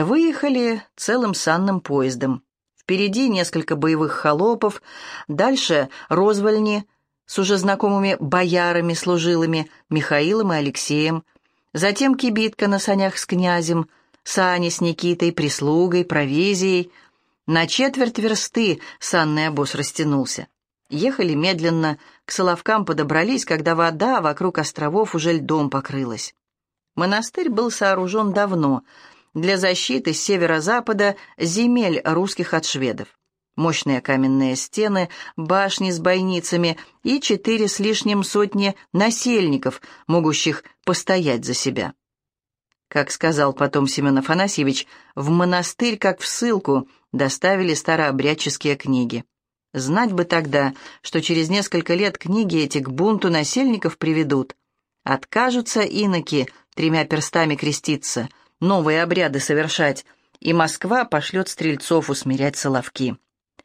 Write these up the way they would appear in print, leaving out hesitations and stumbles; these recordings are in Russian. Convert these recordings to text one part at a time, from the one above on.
Выехали целым санным поездом. Впереди несколько боевых холопов, дальше розвальни с уже знакомыми боярами-служилыми Михаилом и Алексеем, затем кибитка на санях с князем, сани с Никитой, прислугой, провизией. На четверть версты санный обоз растянулся. Ехали медленно, к Соловкам подобрались, когда вода вокруг островов уже льдом покрылась. Монастырь был сооружен давно, для защиты с северо-запада земель русских от шведов. Мощные каменные стены, башни с бойницами и 4 с лишним сотни насельников, могущих постоять за себя. Как сказал потом Семен Афанасьевич, в монастырь, как в ссылку, доставили старообрядческие книги. Знать бы тогда, что через несколько лет книги эти к бунту насельников приведут. Откажутся иноки 3 перстами креститься, новые обряды совершать, и Москва пошлет стрельцов усмирять Соловки.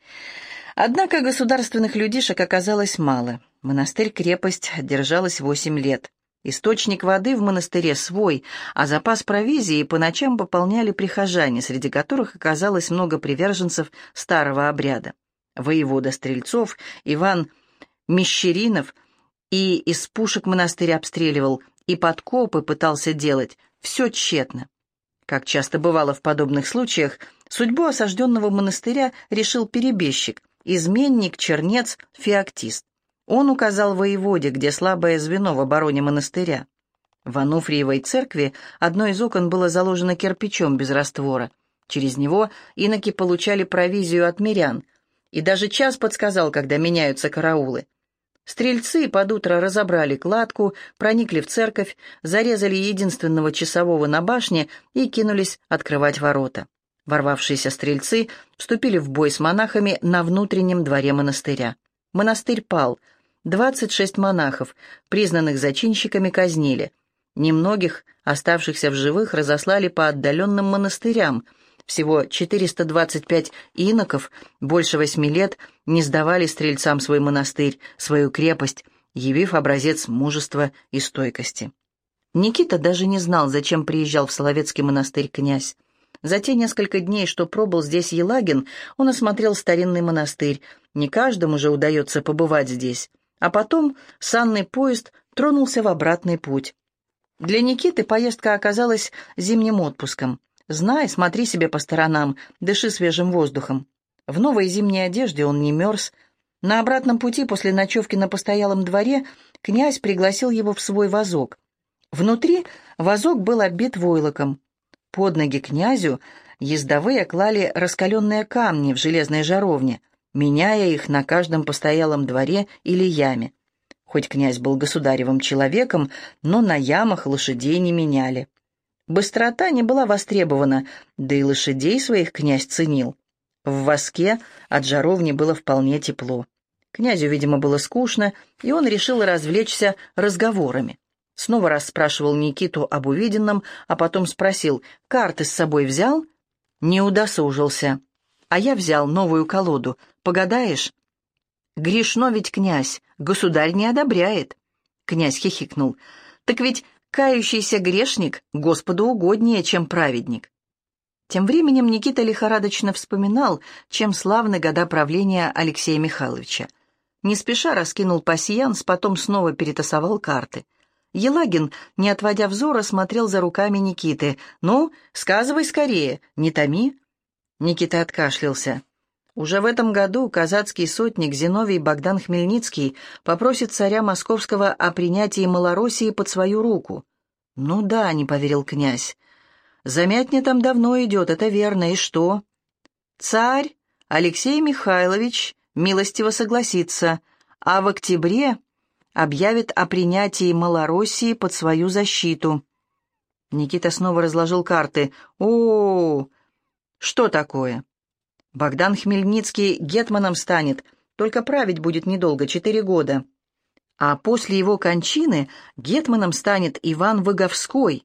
Однако государственных людишек оказалось мало. Монастырь-крепость держалась 8 лет. Источник воды в монастыре свой, а запас провизии по ночам пополняли прихожане, среди которых оказалось много приверженцев старого обряда. Воевода Стрельцов, Иван Мещеринов, и из пушек монастырь обстреливал, и подкопы пытался делать, все тщетно. Как часто бывало в подобных случаях, судьбу осажденного монастыря решил перебежчик, изменник, чернец, феоктист. Он указал воеводе, где слабое звено в обороне монастыря. В Ануфриевой церкви одно из окон было заложено кирпичом без раствора. Через него иноки получали провизию от мирян, и даже час подсказал, когда меняются караулы. Стрельцы под утро разобрали кладку, проникли в церковь, зарезали единственного часового на башне и кинулись открывать ворота. Ворвавшиеся стрельцы вступили в бой с монахами на внутреннем дворе монастыря. Монастырь пал. 26 монахов, признанных зачинщиками, казнили. Немногих, оставшихся в живых, разослали по отдаленным монастырям. Всего 425 иноков больше 8 лет не сдавали стрельцам свой монастырь, свою крепость, явив образец мужества и стойкости. Никита даже не знал, зачем приезжал в Соловецкий монастырь князь. За те несколько дней, что пробыл здесь Елагин, он осмотрел старинный монастырь. Не каждому же удается побывать здесь. А потом санный поезд тронулся в обратный путь. Для Никиты поездка оказалась зимним отпуском. Знай, смотри себе по сторонам, дыши свежим воздухом. В новой зимней одежде он не мерз. На обратном пути после ночевки на постоялом дворе князь пригласил его в свой вазок. Внутри вазок был оббит войлоком. Под ноги князю ездовые клали раскаленные камни в железной жаровне, меняя их на каждом постоялом дворе или яме. Хоть князь был государевым человеком, но на ямах лошадей не меняли. Быстрота не была востребована, да и лошадей своих князь ценил. В воске от жаровни было вполне тепло. Князю, видимо, было скучно, и он решил развлечься разговорами. Снова расспрашивал Никиту об увиденном, а потом спросил: «Карты с собой взял?» «Не удосужился». «А я взял новую колоду. Погадаешь?» «Грешно ведь, князь, государь не одобряет». Князь хихикнул. «Так ведь кающийся грешник Господу угоднее, чем праведник». Тем временем Никита лихорадочно вспоминал, чем славны года правления Алексея Михайловича. Не спеша раскинул пасьянс, потом снова перетасовал карты. Елагин, не отводя взора, смотрел за руками Никиты. «Ну, сказывай скорее, не томи». Никита откашлялся. Уже в этом году казацкий сотник Зиновий Богдан Хмельницкий попросит царя Московского о принятии Малороссии под свою руку. «Ну да», — не поверил князь. «Замятня там давно идет, это верно, и что?» «Царь Алексей Михайлович милостиво согласится, а в октябре объявит о принятии Малороссии под свою защиту». Никита снова разложил карты. «О, что такое?» «Богдан Хмельницкий гетманом станет, только править будет недолго, 4 года. А после его кончины гетманом станет Иван Выговской.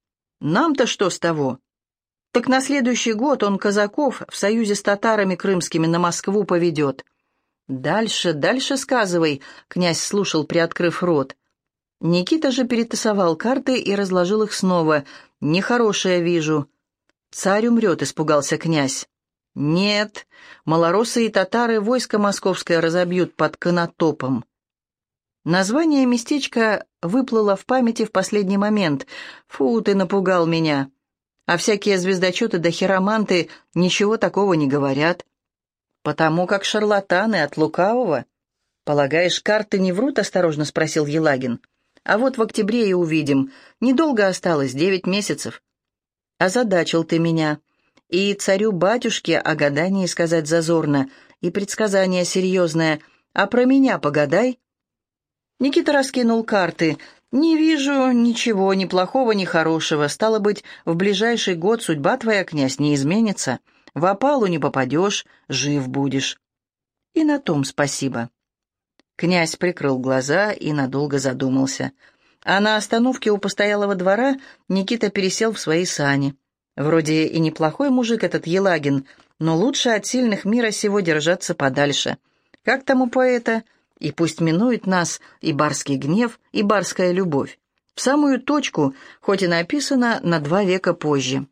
Нам-то что с того? Так на следующий год он казаков в союзе с татарами крымскими на Москву поведет». «Дальше, дальше сказывай», — князь слушал, приоткрыв рот. Никита же перетасовал карты и разложил их снова. «Нехорошее вижу». царь умрет», — испугался князь. «Нет, малороссы и татары войско московское разобьют под Конотопом». Название местечка выплыло в памяти в последний момент. «Фу, ты напугал меня. А всякие звездочеты да хироманты ничего такого не говорят. Потому как шарлатаны от лукавого». «Полагаешь, карты не врут?» — осторожно спросил Елагин. «А вот в октябре и увидим. Недолго осталось, 9 месяцев». «Озадачил ты меня. И царю-батюшке о гадании сказать зазорно, и предсказание серьезное. А про меня погадай». Никита раскинул карты. «Не вижу ничего, ни плохого, ни хорошего. Стало быть, в ближайший год судьба твоя, князь, не изменится. В опалу не попадешь, жив будешь». «И на том спасибо». Князь прикрыл глаза и надолго задумался. А на остановке у постоялого двора Никита пересел в свои сани. Вроде и неплохой мужик этот Елагин, но лучше от сильных мира сего держаться подальше. Как там у поэта? «И пусть минует нас и барский гнев, и барская любовь». В самую точку, хоть и написано на 2 века позже.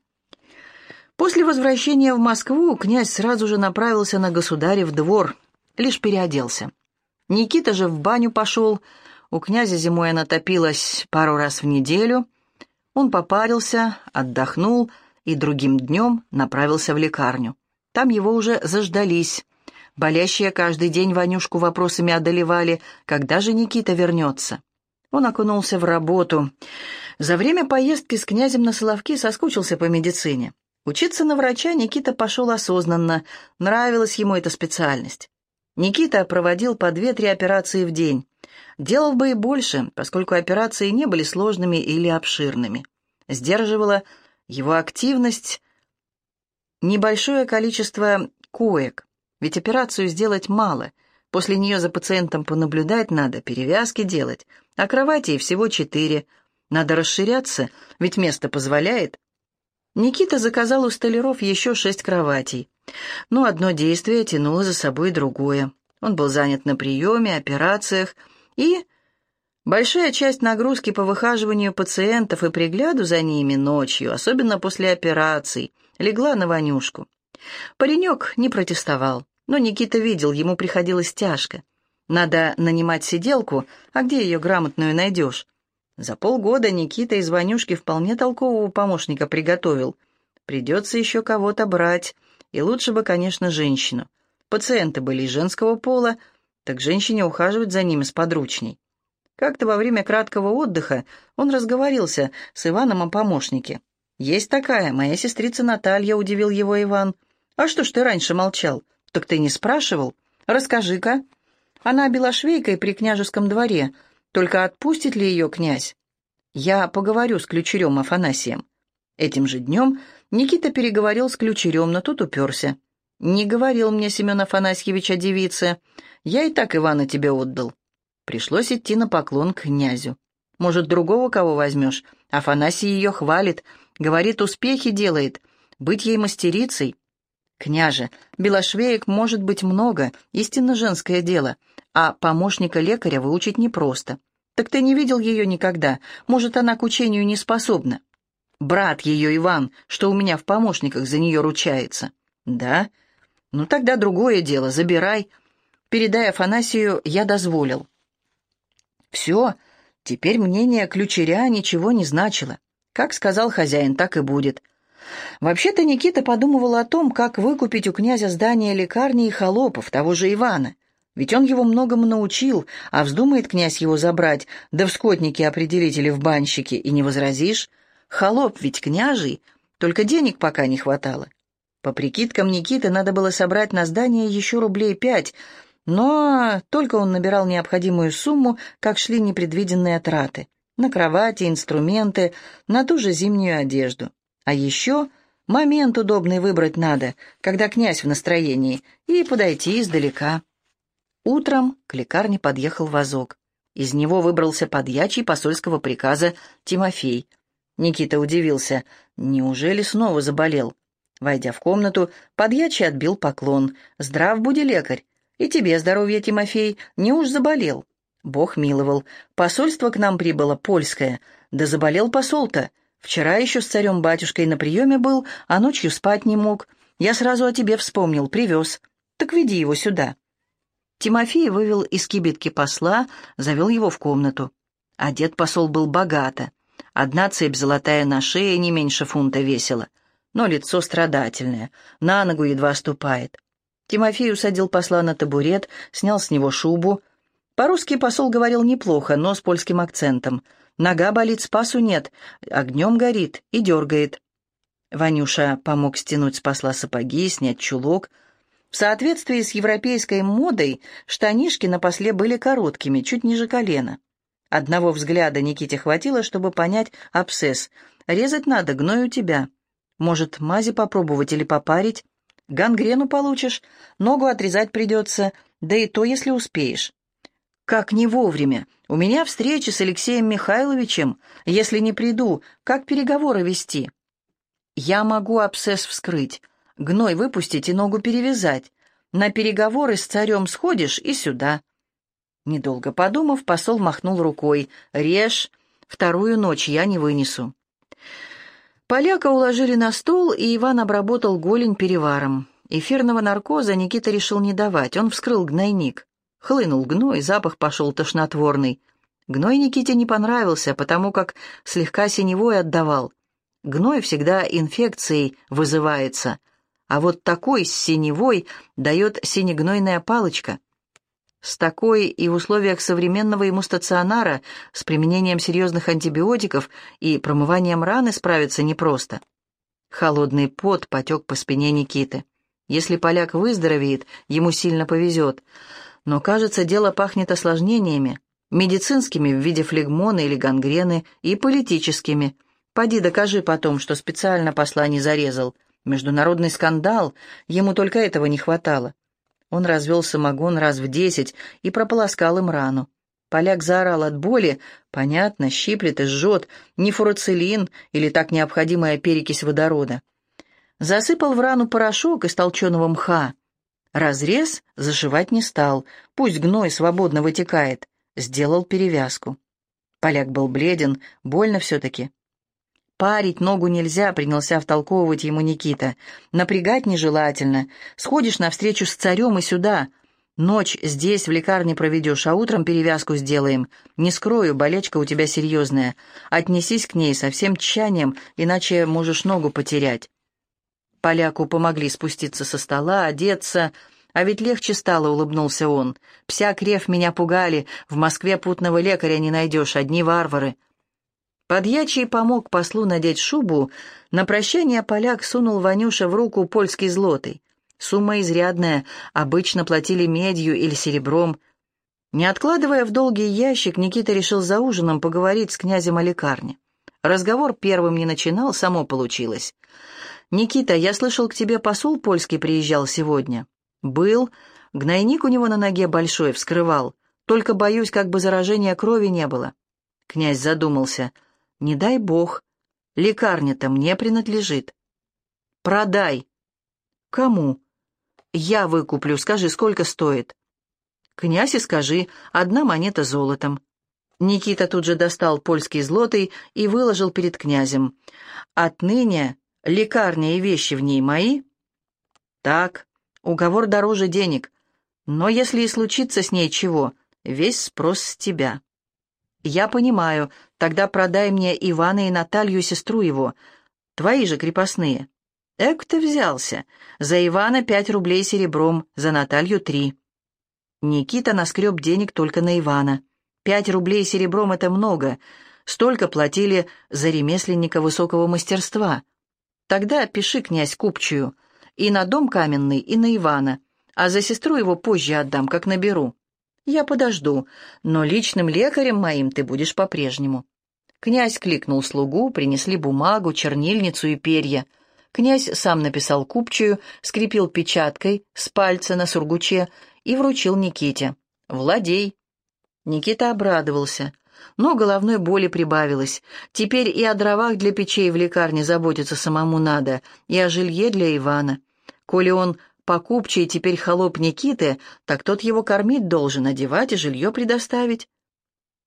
После возвращения в Москву князь сразу же направился на государев двор, лишь переоделся. Никита же в баню пошел. У князя зимой она топилась пару раз в неделю. Он попарился, отдохнул и другим днем направился в лекарню. Там его уже заждались. Болящие каждый день Ванюшку вопросами одолевали, когда же Никита вернется. Он окунулся в работу. За время поездки с князем на Соловки соскучился по медицине. Учиться на врача Никита пошел осознанно, нравилась ему эта специальность. Никита проводил по 2-3 операции в день. Делал бы и больше, поскольку операции не были сложными или обширными. Сдерживала его активность небольшое количество коек, ведь операцию сделать мало. После нее за пациентом понаблюдать надо, перевязки делать, а кроватей всего 4. Надо расширяться, ведь место позволяет. Никита заказал у столяров еще 6 кроватей. Но одно действие тянуло за собой другое. Он был занят на приеме, операциях, и большая часть нагрузки по выхаживанию пациентов и пригляду за ними ночью, особенно после операций, легла на Ванюшку. Паренек не протестовал, но Никита видел, ему приходилось тяжко. Надо нанимать сиделку, а где ее грамотную найдешь? За полгода Никита из Ванюшки вполне толкового помощника приготовил. Придется еще кого-то брать. И лучше бы, конечно, женщину. Пациенты были из женского пола, так женщине ухаживать за ними сподручней. Как-то во время краткого отдыха он разговорился с Иваном о помощнике. «Есть такая, моя сестрица Наталья», — удивил его Иван. «А что ж ты раньше молчал? Так ты не спрашивал? Расскажи-ка». «Она белошвейкой при княжеском дворе. Только отпустит ли ее князь?» «Я поговорю с ключерем Афанасием». Этим же днем Никита переговорил с ключерем, но тут уперся. «Не говорил мне Семен Афанасьевич о девице. Я и так Ивана тебе отдал». Пришлось идти на поклон к князю. «Может, другого кого возьмешь? Афанасий ее хвалит, говорит, успехи делает. Быть ей мастерицей». «Княже, белошвеек может быть много, истинно женское дело, а помощника лекаря выучить непросто. Так ты не видел ее никогда, может, она к учению не способна». «Брат ее, Иван, что у меня в помощниках за нее ручается». «Да? Ну тогда другое дело, забирай. Передай Афанасию, я дозволил». Все, теперь мнение ключеря ничего не значило. Как сказал хозяин, так и будет. Вообще-то Никита подумывал о том, как выкупить у князя здание лекарни и холопов, того же Ивана. Ведь он его многому научил, а вздумает князь его забрать, да в скотники определить или в банщики, и не возразишь. Холоп ведь княжий, только денег пока не хватало. По прикидкам Никиты надо было собрать на здание еще рублей 5, но только он набирал необходимую сумму, как шли непредвиденные траты. На кровати, инструменты, на ту же зимнюю одежду. А еще момент удобный выбрать надо, когда князь в настроении, и подойти издалека. Утром к лекарне подъехал вазок. Из него выбрался подьячий посольского приказа Тимофей. Никита удивился. Неужели снова заболел? Войдя в комнату, подьячий отбил поклон. «Здрав буди, лекарь! И тебе здоровье, Тимофей! Не уж заболел!» Бог миловал. Посольство к нам прибыло, польское. Да заболел посол-то. Вчера еще с царем-батюшкой на приеме был, а ночью спать не мог. Я сразу о тебе вспомнил, привез. Так веди его сюда». Тимофей вывел из кибитки посла, завел его в комнату. Одет посол был богато. Одна цепь золотая на шее не меньше фунта весила, но лицо страдательное, на ногу едва ступает. Тимофей усадил посла на табурет, снял с него шубу. По-русски посол говорил неплохо, но с польским акцентом. Нога болит, спасу нет, огнем горит и дергает. Ванюша помог стянуть с посла сапоги, снять чулок. В соответствии с европейской модой штанишки на после были короткими, чуть ниже колена. Одного взгляда Никите хватило, чтобы понять абсцесс. Резать надо, гной у тебя. Может, мази попробовать или попарить? Гангрену получишь, ногу отрезать придется, да и то, если успеешь. Как не вовремя? У меня встреча с Алексеем Михайловичем. Если не приду, как переговоры вести? Я могу абсцесс вскрыть, гной выпустить и ногу перевязать. На переговоры с царем сходишь и сюда. Недолго подумав, посол махнул рукой. «Режь, вторую ночь я не вынесу». Поляка уложили на стол, и Иван обработал голень переваром. Эфирного наркоза Никита решил не давать, он вскрыл гнойник. Хлынул гной, запах пошел тошнотворный. Гной Никите не понравился, потому как слегка синевой отдавал. Гной всегда инфекцией вызывается, а вот такой с синевой дает синегнойная палочка. С такой и в условиях современного ему стационара с применением серьезных антибиотиков и промыванием раны справиться непросто. Холодный пот потек по спине Никиты. Если поляк выздоровеет, ему сильно повезет. Но, кажется, дело пахнет осложнениями, медицинскими в виде флегмона или гангрены и политическими. Поди докажи потом, что специально посла не зарезал. Международный скандал, ему только этого не хватало. Он развел самогон раз в 10 и прополоскал им рану. Поляк заорал от боли, понятно, щиплет и жжет, не фурацилин или так необходимая перекись водорода. Засыпал в рану порошок из толченого мха. Разрез зашивать не стал, пусть гной свободно вытекает. Сделал перевязку. Поляк был бледен, больно все-таки. «Парить ногу нельзя», — принялся втолковывать ему Никита. «Напрягать нежелательно. Сходишь навстречу с царем и сюда. Ночь здесь, в лекарне проведешь, а утром перевязку сделаем. Не скрою, болячка у тебя серьезная. Отнесись к ней со всем тщанием, иначе можешь ногу потерять». Поляку помогли спуститься со стола, одеться. «А ведь легче стало», — улыбнулся он. «Псяк-рев меня пугали. В Москве путного лекаря не найдешь, одни варвары». Подьячий помог послу надеть шубу. На прощание поляк сунул Ванюше в руку польский злотый. Сумма изрядная, обычно платили медью или серебром. Не откладывая в долгий ящик, Никита решил за ужином поговорить с князем о лекарне. Разговор первым не начинал, само получилось. «Никита, я слышал, к тебе посол польский приезжал сегодня». «Был. Гнойник у него на ноге большой, вскрывал. Только боюсь, как бы заражения крови не было». Князь задумался. «Не дай бог. Лекарня-то мне принадлежит». «Продай». «Кому?» «Я выкуплю. Скажи, сколько стоит?» «Князь, и скажи. 1 монета золотом». Никита тут же достал польский злотый и выложил перед князем. «Отныне лекарня и вещи в ней мои?» «Так. Уговор дороже денег. Но если и случится с ней чего, весь спрос с тебя». «Я понимаю. Тогда продай мне Ивана и Наталью, сестру его. Твои же крепостные». «Эк ты взялся. За Ивана 5 рублей серебром, за Наталью 3». Никита наскреб денег только на Ивана. 5 рублей серебром — это много. Столько платили за ремесленника высокого мастерства. Тогда пиши, князь, купчую. И на дом каменный, и на Ивана. А за сестру его позже отдам, как наберу. Я подожду, но личным лекарем моим ты будешь по-прежнему». Князь кликнул слугу, принесли бумагу, чернильницу и перья. Князь сам написал купчую, скрепил печаткой с пальца на сургуче и вручил Никите. «Владей». Никита обрадовался, но головной боли прибавилось. Теперь и о дровах для печей в лекарне заботиться самому надо, и о жилье для Ивана. Коли он покупчий теперь холоп Никиты, так тот его кормить должен, одевать и жилье предоставить.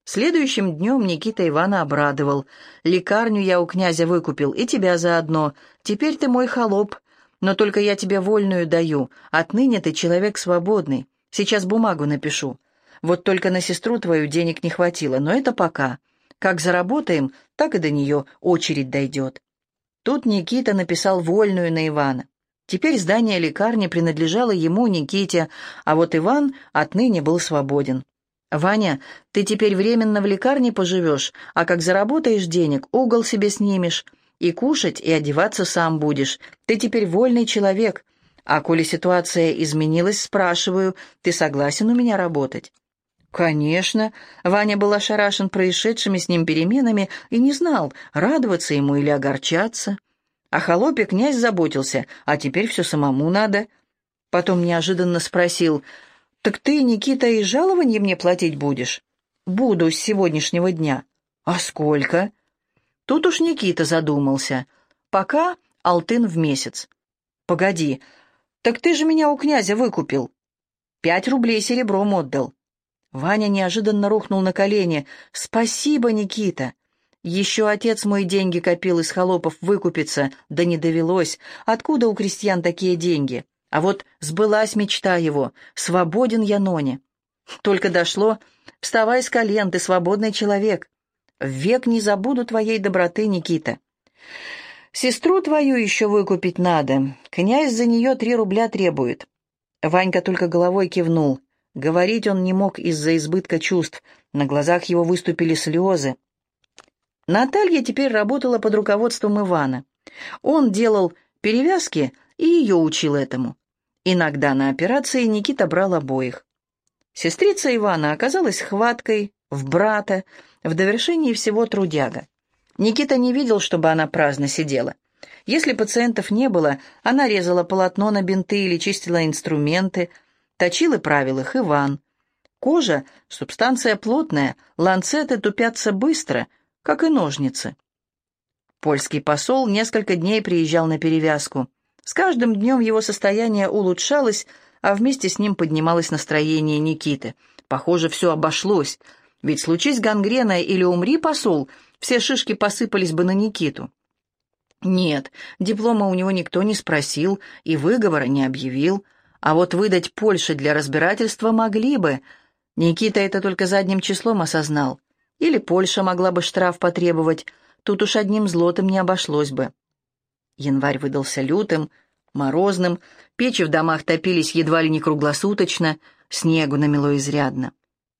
Следующим днем Никита Ивана обрадовал. «Лекарню я у князя выкупил, и тебя заодно. Теперь ты мой холоп, но только я тебе вольную даю. Отныне ты человек свободный. Сейчас бумагу напишу. Вот только на сестру твою денег не хватило, но это пока. Как заработаем, так и до нее очередь дойдет». Тут Никита написал вольную на Ивана. Теперь здание лекарни принадлежало ему, Никите, а вот Иван отныне был свободен. «Ваня, ты теперь временно в лекарне поживешь, а как заработаешь денег, угол себе снимешь. И кушать, и одеваться сам будешь. Ты теперь вольный человек. А коли ситуация изменилась, спрашиваю, ты согласен у меня работать?» «Конечно». Ваня был ошарашен происшедшими с ним переменами и не знал, радоваться ему или огорчаться. О холопе князь заботился, а теперь все самому надо. Потом неожиданно спросил: «Так ты, Никита, и жалованье мне платить будешь?» «Буду с сегодняшнего дня». «А сколько?» Тут уж Никита задумался. «Пока алтын в месяц». «Погоди, так ты же меня у князя выкупил». 5 рублей серебром отдал». Ваня неожиданно рухнул на колени. «Спасибо, Никита. Еще отец мой деньги копил из холопов выкупиться, да не довелось. Откуда у крестьян такие деньги? А вот сбылась мечта его. Свободен я ноне. Только дошло. Вставай с колен, ты свободный человек. Век не забуду твоей доброты, Никита. Сестру твою еще выкупить надо. Князь за нее 3 рубля требует». Ванька только головой кивнул. Говорить он не мог из-за избытка чувств. На глазах его выступили слезы. Наталья теперь работала под руководством Ивана. Он делал перевязки и ее учил этому. Иногда на операции Никита брал обоих. Сестрица Ивана оказалась хваткой, в брата, в довершении всего трудяга. Никита не видел, чтобы она праздно сидела. Если пациентов не было, она резала полотно на бинты или чистила инструменты, точил и правил их Иван. Кожа — субстанция плотная, ланцеты тупятся быстро, как и ножницы. Польский посол несколько дней приезжал на перевязку. С каждым днем его состояние улучшалось, а вместе с ним поднималось настроение Никиты. Похоже, все обошлось, ведь случись гангрена или умри посол, все шишки посыпались бы на Никиту. Нет, диплома у него никто не спросил и выговора не объявил, а вот выдать Польше для разбирательства могли бы. Никита это только задним числом осознал. Или Польша могла бы штраф потребовать, тут уж одним злотом не обошлось бы. Январь выдался лютым, морозным, печи в домах топились едва ли не круглосуточно, снегу намело изрядно.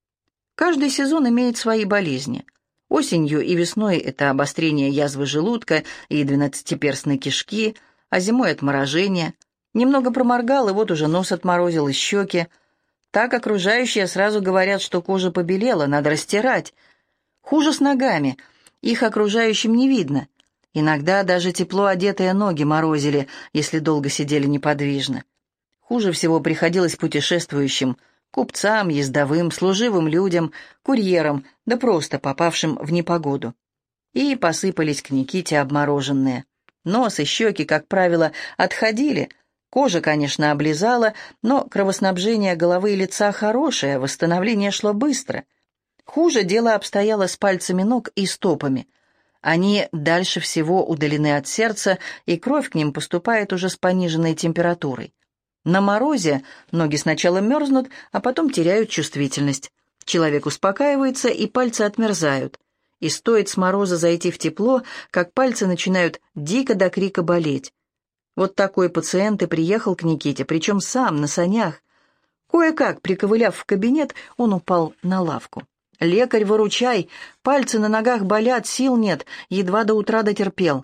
Каждый сезон имеет свои болезни. Осенью и весной это обострение язвы желудка и 12-перстной кишки, а зимой отморожение. Немного проморгал, и вот уже нос отморозил и щеки. Так окружающие сразу говорят, что кожа побелела, надо растирать. Хуже с ногами, их окружающим не видно. Иногда даже тепло одетые ноги морозили, если долго сидели неподвижно. Хуже всего приходилось путешествующим, купцам, ездовым, служивым людям, курьерам, да просто попавшим в непогоду. И посыпались к Никите обмороженные. Нос и щеки, как правило, отходили. Кожа, конечно, облизала, но кровоснабжение головы и лица хорошее, восстановление шло быстро. Хуже дело обстояло с пальцами ног и стопами. Они дальше всего удалены от сердца, и кровь к ним поступает уже с пониженной температурой. На морозе ноги сначала мерзнут, а потом теряют чувствительность. Человек успокаивается, и пальцы отмерзают. И стоит с мороза зайти в тепло, как пальцы начинают дико до крика болеть. Вот такой пациент и приехал к Никите, причем сам, на санях. Кое-как, приковыляв в кабинет, он упал на лавку. «Лекарь, выручай! Пальцы на ногах болят, сил нет, едва до утра дотерпел».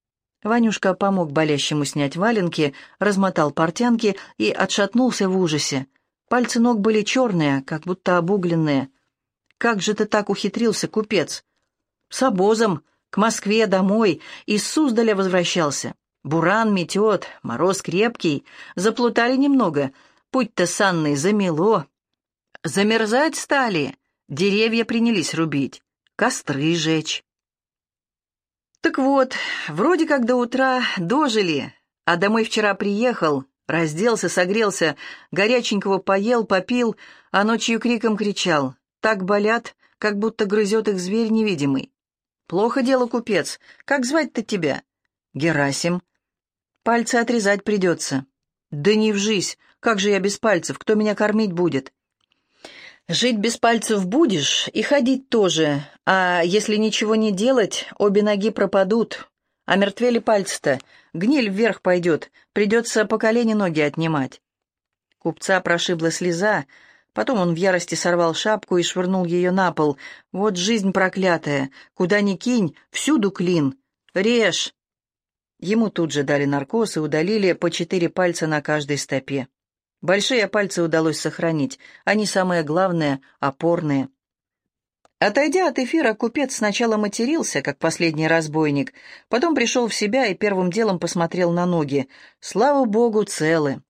Ванюшка помог болящему снять валенки, размотал портянки и отшатнулся в ужасе. Пальцы ног были черные, как будто обугленные. «Как же ты так ухитрился, купец?» «С обозом, к Москве, домой, из Суздаля возвращался. Буран метет, мороз крепкий, заплутали немного, путь-то санный замело. Замерзать стали». Деревья принялись рубить, костры жечь. Так вот, вроде как до утра дожили, а домой вчера приехал, разделся, согрелся, горяченького поел, попил, а ночью криком кричал: «Так болят, как будто грызет их зверь невидимый. «Плохо дело, купец. Как звать-то тебя?» «Герасим». «Пальцы отрезать придется». «Да не вжись. Как же я без пальцев? Кто меня кормить будет?» «Жить без пальцев будешь и ходить тоже, а если ничего не делать, обе ноги пропадут. А мертвели пальцы-то, гниль вверх пойдет, придется по колени ноги отнимать». Купца прошибла слеза, потом он в ярости сорвал шапку и швырнул ее на пол. «Вот жизнь проклятая, куда ни кинь, всюду клин. Режь!» Ему тут же дали наркоз и удалили по 4 пальца на каждой стопе. Большие пальцы удалось сохранить, они самые главные, опорные. Отойдя от эфира, купец сначала матерился, как последний разбойник, потом пришел в себя и первым делом посмотрел на ноги. Слава богу, целы.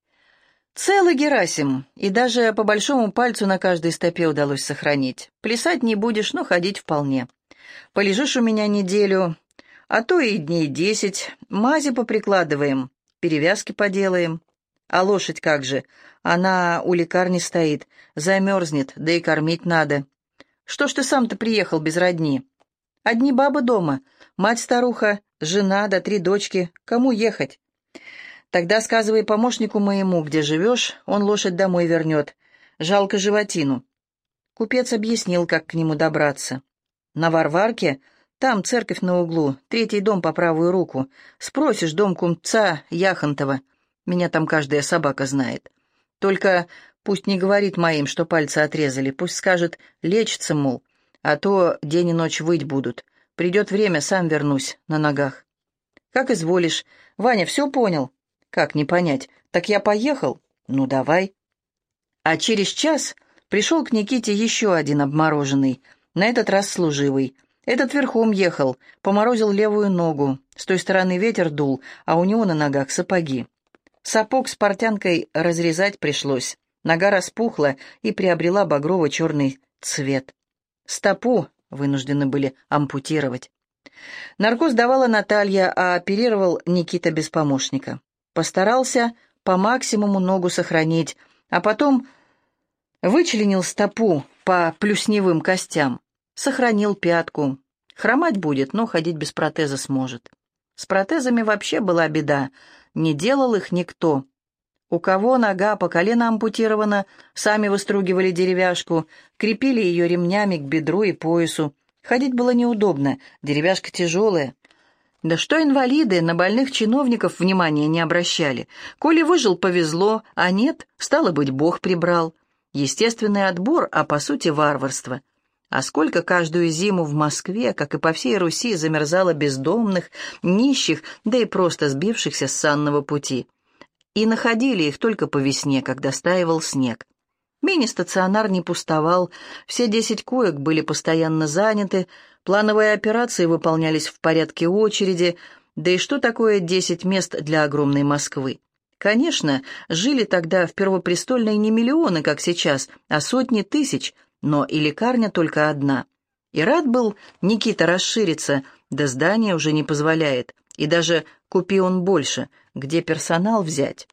«Целый, Герасим, и даже по большому пальцу на каждой стопе удалось сохранить. Плясать не будешь, но ходить вполне. Полежишь у меня неделю, а то и дней 10, мази поприкладываем, перевязки поделаем. А лошадь как же? Она у лекарни стоит, замерзнет, да и кормить надо. Что ж ты сам-то приехал без родни? Одни бабы дома, мать-старуха, жена да 3 дочки, кому ехать? Тогда сказывай помощнику моему, где живешь, он лошадь домой вернет. Жалко животину». Купец объяснил, как к нему добраться. «На Варварке, там церковь на углу, 3-й дом по правую руку. Спросишь дом купца Яхонтова. Меня там каждая собака знает. Только пусть не говорит моим, что пальцы отрезали, пусть скажет, лечится, мол, а то день и ночь выть будут. Придет время, сам вернусь на ногах». «Как изволишь. Ваня, все понял?» «Как не понять? Так я поехал?» «Ну, давай». А через час пришел к Никите еще один обмороженный, на этот раз служивый. Этот верхом ехал, поморозил левую ногу. С той стороны ветер дул, а у него на ногах сапоги. Сапог с портянкой разрезать пришлось. Нога распухла и приобрела багрово-черный цвет. Стопу вынуждены были ампутировать. Наркоз давала Наталья, а оперировал Никита без помощника. Постарался по максимуму ногу сохранить, а потом вычленил стопу по плюсневым костям, сохранил пятку. Хромать будет, но ходить без протеза сможет. С протезами вообще была беда, не делал их никто. У кого нога по колено ампутирована, сами выстругивали деревяшку, крепили ее ремнями к бедру и поясу. Ходить было неудобно, деревяшка тяжелая. Да что инвалиды, на больных чиновников внимания не обращали. Коли выжил, повезло, а нет, стало быть, Бог прибрал. Естественный отбор, а по сути варварство. А сколько каждую зиму в Москве, как и по всей Руси, замерзало бездомных, нищих, да и просто сбившихся с санного пути. И находили их только по весне, когда стаивал снег. Мини-стационар не пустовал, все 10 коек были постоянно заняты, плановые операции выполнялись в порядке очереди, да и что такое 10 мест для огромной Москвы? Конечно, жили тогда в Первопрестольной не миллионы, как сейчас, а сотни тысяч, но и лекарня только одна. И рад был Никита расшириться, да здание уже не позволяет, и даже купи он больше, где персонал взять?